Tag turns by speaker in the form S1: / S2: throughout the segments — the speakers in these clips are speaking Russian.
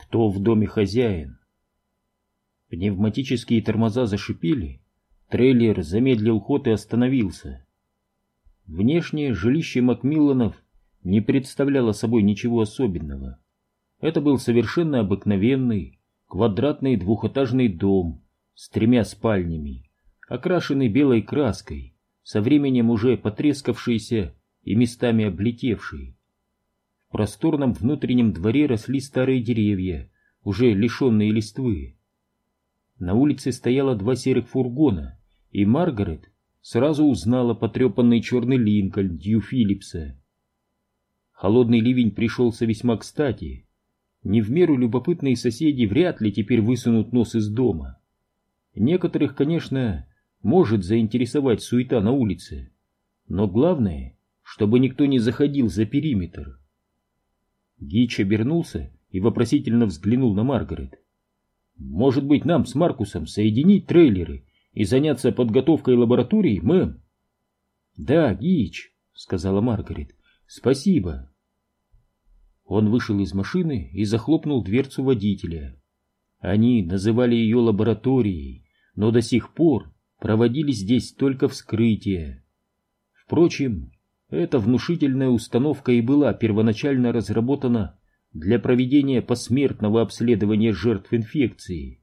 S1: кто в доме хозяин. Пневматические тормоза зашипели, трейлер замедлил ход и остановился. Внешнее жилище Макмилланов не представляло собой ничего особенного. Это был совершенно обыкновенный квадратный двухэтажный дом с 3 спальнями, окрашенный белой краской, со временем уже потрескавшийся и местами облетевший. В просторном внутреннем дворе росли старые деревья, уже лишенные листвы. На улице стояло 2 серых фургона, и Маргарет сразу узнала потрепанный черный Линкольн Дью Филлипса. Холодный ливень пришелся весьма кстати. Не в меру любопытные соседи вряд ли теперь высунут нос из дома. Некоторых, конечно, может заинтересовать суета на улице, но главное, чтобы никто не заходил за периметр. Гич обернулся и вопросительно взглянул на Маргарет. «Может быть, нам с Маркусом соединить трейлеры и заняться подготовкой лаборатории, мэм?» «Да, Гич», — сказала Маргарет, — «спасибо». Он вышел из машины и захлопнул дверцу водителя. Они называли ее лабораторией, но до сих пор проводили здесь только вскрытия. Впрочем, эта внушительная установка и была первоначально разработана для проведения посмертного обследования жертв инфекции.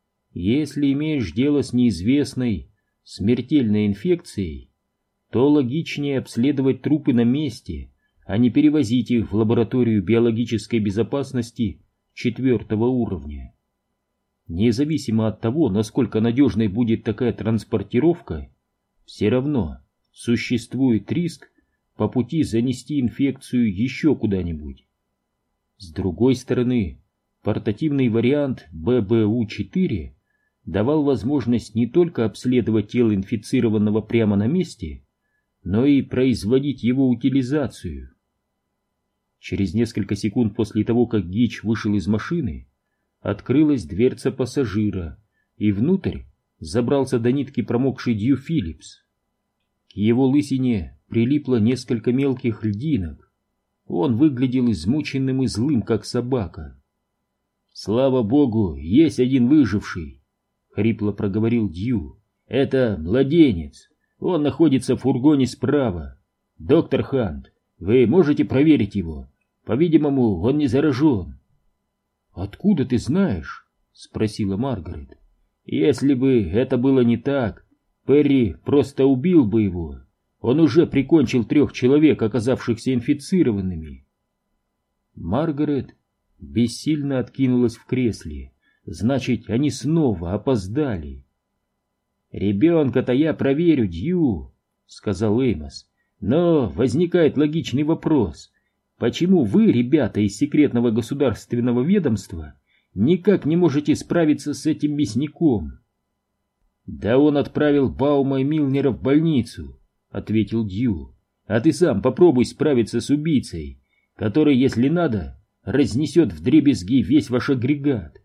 S1: Если имеешь дело с неизвестной, смертельной инфекцией, то логичнее обследовать трупы на месте, а не перевозить их в лабораторию биологической безопасности 4-го уровня. Независимо от того, насколько надежной будет такая транспортировка, все равно существует риск по пути занести инфекцию еще куда-нибудь. С другой стороны, портативный вариант ББУ-4 давал возможность не только обследовать тело инфицированного прямо на месте, но и производить его утилизацию. Через несколько секунд после того, как Гич вышел из машины, открылась дверца пассажира, и внутрь забрался до нитки промокший Дью Филлипс. К его лысине прилипло несколько мелких льдинок. Он выглядел измученным и злым, как собака. «Слава богу, есть один выживший», — хрипло проговорил Дью. «Это младенец. Он находится в фургоне справа. Доктор Хант, вы можете проверить его? По-видимому, он не заражен». «Откуда ты знаешь?» — спросила Маргарет. «Если бы это было не так, Перри просто убил бы его. Он уже прикончил 3 человек, оказавшихся инфицированными». Маргарет бессильно откинулась в кресле. Значит, они снова опоздали. «Ребенка-то я проверю, Дью», — сказал Эймос. «Но возникает логичный вопрос. Почему вы, ребята из секретного государственного ведомства, никак не можете справиться с этим мясником?» «Да он отправил Баума и Милнера в больницу», — ответил Дью. «А ты сам попробуй справиться с убийцей, который, если надо, разнесет вдребезги весь ваш агрегат».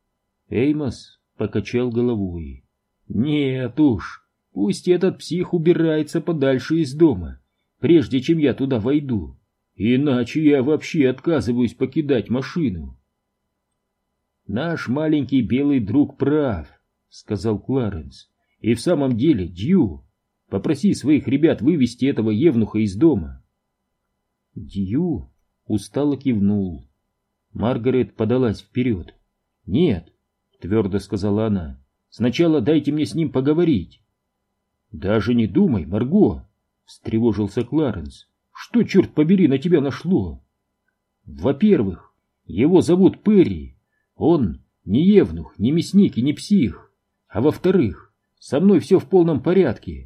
S1: Эймос покачал головой. «Нет уж, пусть этот псих убирается подальше из дома, прежде чем я туда войду. Иначе я вообще отказываюсь покидать машину». «Наш маленький белый друг прав», — сказал Кларенс. «И в самом деле, Дью, попроси своих ребят вывести этого евнуха из дома». Дью устало кивнул. Маргарет подалась вперед. «Нет», — твердо сказала она, — «сначала дайте мне с ним поговорить». «Даже не думай, Марго», — встревожился Кларенс. «Что, черт побери, на тебя нашло?» «Во-первых, его зовут Перри. Он не евнух, не мясник и не псих. А во-вторых, со мной все в полном порядке».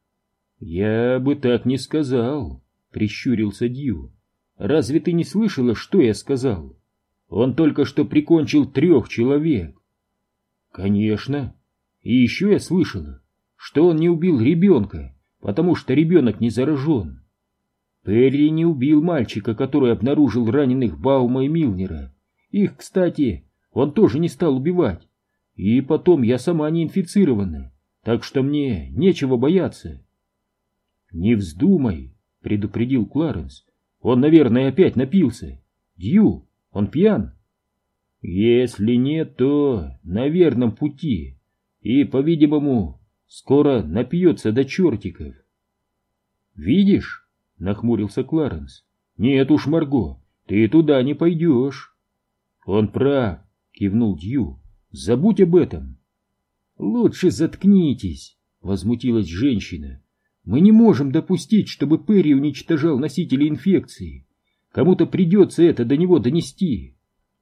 S1: «Я бы так не сказал», — прищурился Дью. «Разве ты не слышала, что я сказал? Он только что прикончил 3 человек». «Конечно. И еще я слышала, что он не убил ребенка, потому что ребенок не заражен. Перри не убил мальчика, который обнаружил раненых Баума и Милнера. Их, кстати, он тоже не стал убивать. И потом я сама не инфицирована, так что мне нечего бояться». «Не вздумай», — предупредил Кларенс. «Он, наверное, опять напился. Дью, он пьян». Если нет, то на верном пути, и, по-видимому, скоро напьется до чертиков. «Видишь?» — нахмурился Кларенс. «Нет уж, Марго, ты туда не пойдешь». «Он прав», — кивнул Дью. «Забудь об этом». «Лучше заткнитесь», — возмутилась женщина. «Мы не можем допустить, чтобы Перри уничтожал носители инфекции. Кому-то придется это до него донести».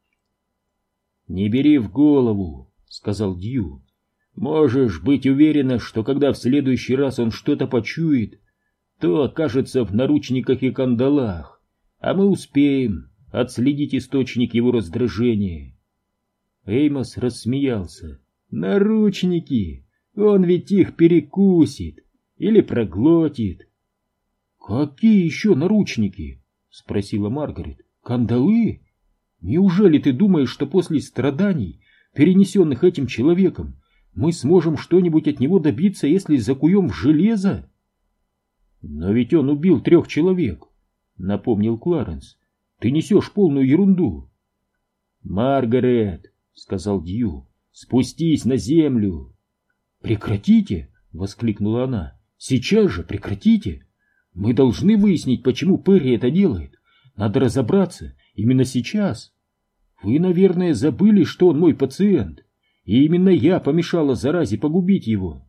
S1: «Не бери в голову», — сказал Дью. «Можешь быть уверена, что когда в следующий раз он что-то почует, то окажется в наручниках и кандалах, а мы успеем отследить источник его раздражения». Эймос рассмеялся. «Наручники! Он ведь их перекусит или проглотит». «Какие еще наручники?» — спросила Маргарет. «Кандалы? Неужели ты думаешь, что после страданий, перенесенных этим человеком, мы сможем что-нибудь от него добиться, если закуем в железо?» «Но ведь он убил 3 человек», — напомнил Кларенс. «Ты несешь полную ерунду». «Маргарет», — сказал Дью, — «спустись на землю». «Прекратите!» — воскликнула она. «Сейчас же прекратите! Мы должны выяснить, почему Перри это делает. Надо разобраться именно сейчас. Вы, наверное, забыли, что он мой пациент, и именно я помешала заразе погубить его».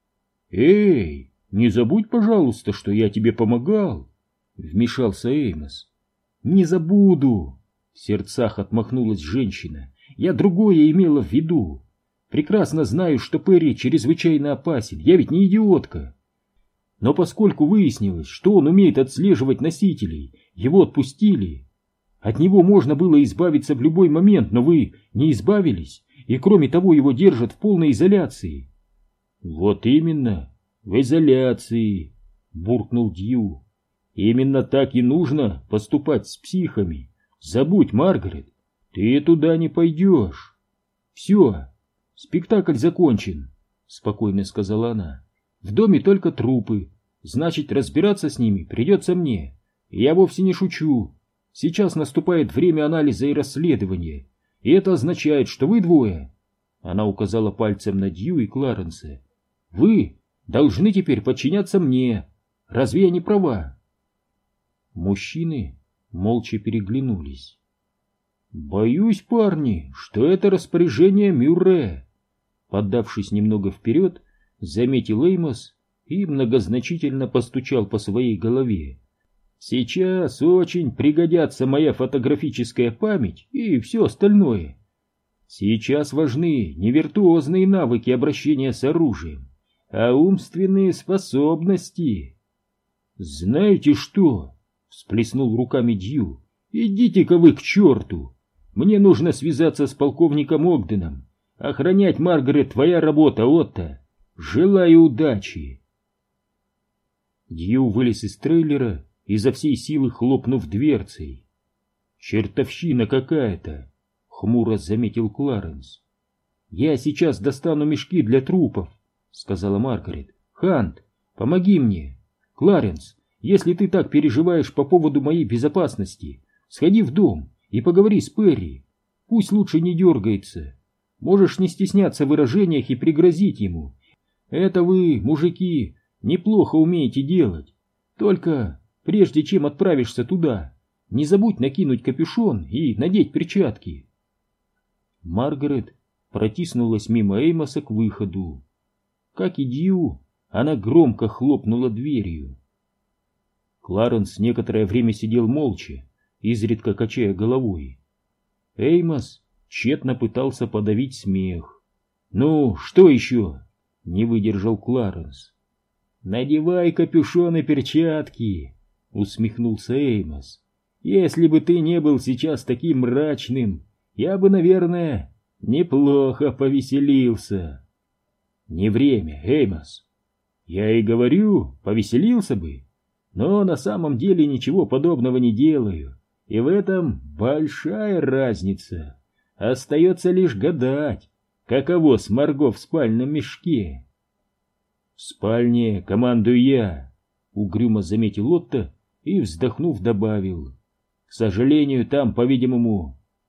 S1: «Эй, не забудь, пожалуйста, что я тебе помогал», — вмешался Эймос. «Не забуду», — в сердцах отмахнулась женщина. «Я другое имела в виду. Прекрасно знаю, что Перри чрезвычайно опасен, я ведь не идиотка. Но поскольку выяснилось, что он умеет отслеживать носителей, его отпустили. От него можно было избавиться в любой момент, но вы не избавились, и кроме того его держат в полной изоляции». «Вот именно, в изоляции», — буркнул Дью. «Именно так и нужно поступать с психами. Забудь, Маргарет, ты туда не пойдешь». «Все, спектакль закончен», — спокойно сказала она. «В доме только трупы, значит, разбираться с ними придется мне. Я вовсе не шучу. Сейчас наступает время анализа и расследования, и это означает, что вы двое...» Она указала пальцем на Дью и Кларенса. «Вы должны теперь подчиняться мне. Разве я не права?» Мужчины молча переглянулись. «Боюсь, парни, что это распоряжение Мюрре», — поддавшись немного вперед, заметил Эймос и многозначительно постучал по своей голове. «Сейчас очень пригодятся моя фотографическая память и все остальное. Сейчас важны не виртуозные навыки обращения с оружием, а умственные способности». «Знаете что?» — всплеснул руками Дью. «Идите-ка вы к черту! Мне нужно связаться с полковником Огденом. Охранять Маргарет — твоя работа, Отто. Желаю удачи!» Дью вылез из трейлера, изо всей силы хлопнув дверцей. «Чертовщина какая-то!» — хмуро заметил Кларенс. «Я сейчас достану мешки для трупов», — сказала Маргарет. «Хант, помоги мне. Кларенс, если ты так переживаешь по поводу моей безопасности, сходи в дом и поговори с Перри. Пусть лучше не дергается. Можешь не стесняться в выражениях и пригрозить ему. Это вы, мужики, неплохо умеете делать. Только прежде чем отправишься туда, не забудь накинуть капюшон и надеть перчатки». Маргарет протиснулась мимо Эймоса к выходу. Как и Дью, она громко хлопнула дверью. Кларенс некоторое время сидел молча, изредка качая головой. Эймос тщетно пытался подавить смех. «Ну, что еще?» — не выдержал Кларенс. «Надевай капюшон и перчатки», — усмехнулся Эймос. «Если бы ты не был сейчас таким мрачным, я бы, наверное, неплохо повеселился». «Не время, Эймос. Я и говорю, повеселился бы, но на самом деле ничего подобного не делаю, и в этом большая разница. Остается лишь гадать, каково с Марго в спальном мешке». «В спальне командую я», — угрюмо заметил Отто и, вздохнув, добавил. «К сожалению, там, по-видимому,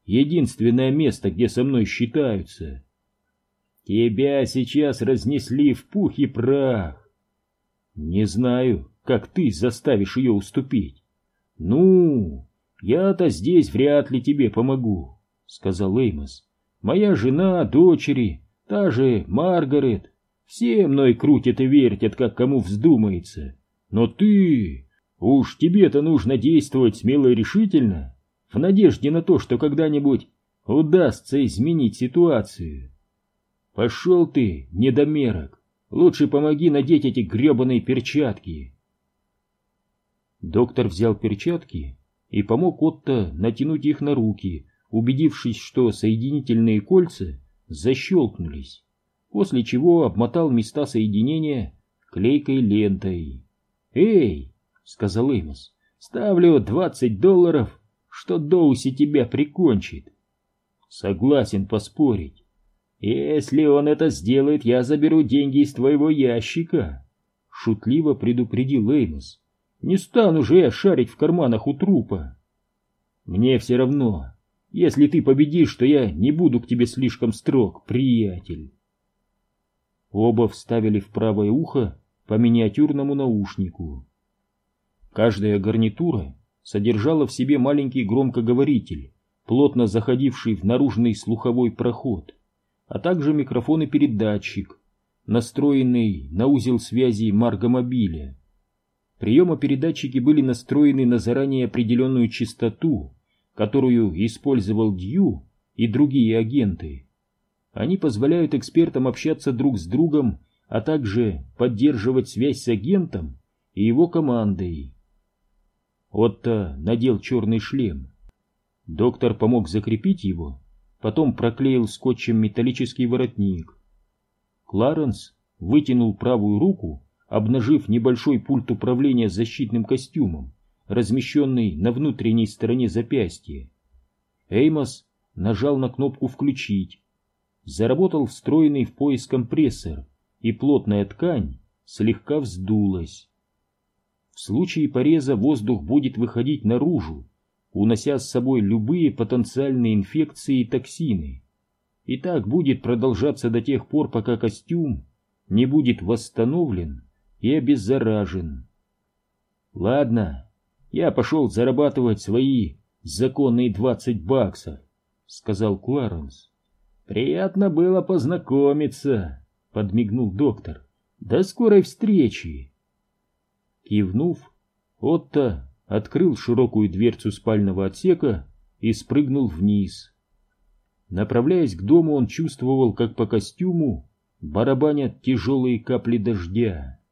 S1: единственное место, где со мной считаются. Тебя сейчас разнесли в пух и прах. Не знаю, как ты заставишь ее уступить. Ну, я-то здесь вряд ли тебе помогу, сказал Эймос. Моя жена, дочери, та же Маргарет, все мной крутят и вертят, как кому вздумается. Но ты... Уж тебе-то нужно действовать смело и решительно, в надежде на то, что когда-нибудь удастся изменить ситуацию. Пошел ты, недомерок, лучше помоги надеть эти гребаные перчатки. Доктор взял перчатки и помог Отто натянуть их на руки, убедившись, что соединительные кольца защелкнулись, после чего обмотал места соединения клейкой лентой. «Эй!» — сказал Эймос. «Ставлю $20, что Доуси тебя прикончит». «Согласен поспорить. Если он это сделает, я заберу деньги из твоего ящика», — шутливо предупредил Эймос. «Не стану же я шарить в карманах у трупа. Мне все равно. Если ты победишь, то я не буду к тебе слишком строг, приятель». Оба вставили в правое ухо по миниатюрному наушнику. Каждая гарнитура содержала в себе маленький громкоговоритель, плотно заходивший в наружный слуховой проход, а также микрофон и передатчик, настроенный на узел связи маргомобиля. Приемопередатчики были настроены на заранее определенную частоту, которую использовал Дью и другие агенты. Они позволяют экспертам общаться друг с другом, а также поддерживать связь с агентом и его командой. Отто надел черный шлем. Доктор помог закрепить его, потом проклеил скотчем металлический воротник. Кларенс вытянул правую руку, обнажив небольшой пульт управления защитным костюмом, размещенный на внутренней стороне запястья. Эймос нажал на кнопку «Включить». Заработал встроенный в пояс компрессор, и плотная ткань слегка вздулась. В случае пореза воздух будет выходить наружу, унося с собой любые потенциальные инфекции и токсины. И так будет продолжаться до тех пор, пока костюм не будет восстановлен и обеззаражен. «Ладно, я пошел зарабатывать свои законные $20, — сказал Кларенс. «Приятно было познакомиться», — подмигнул доктор. «До скорой встречи». Кивнув, Отто открыл широкую дверцу спального отсека и спрыгнул вниз. Направляясь к дому, он чувствовал, как по костюму барабанят тяжелые капли дождя.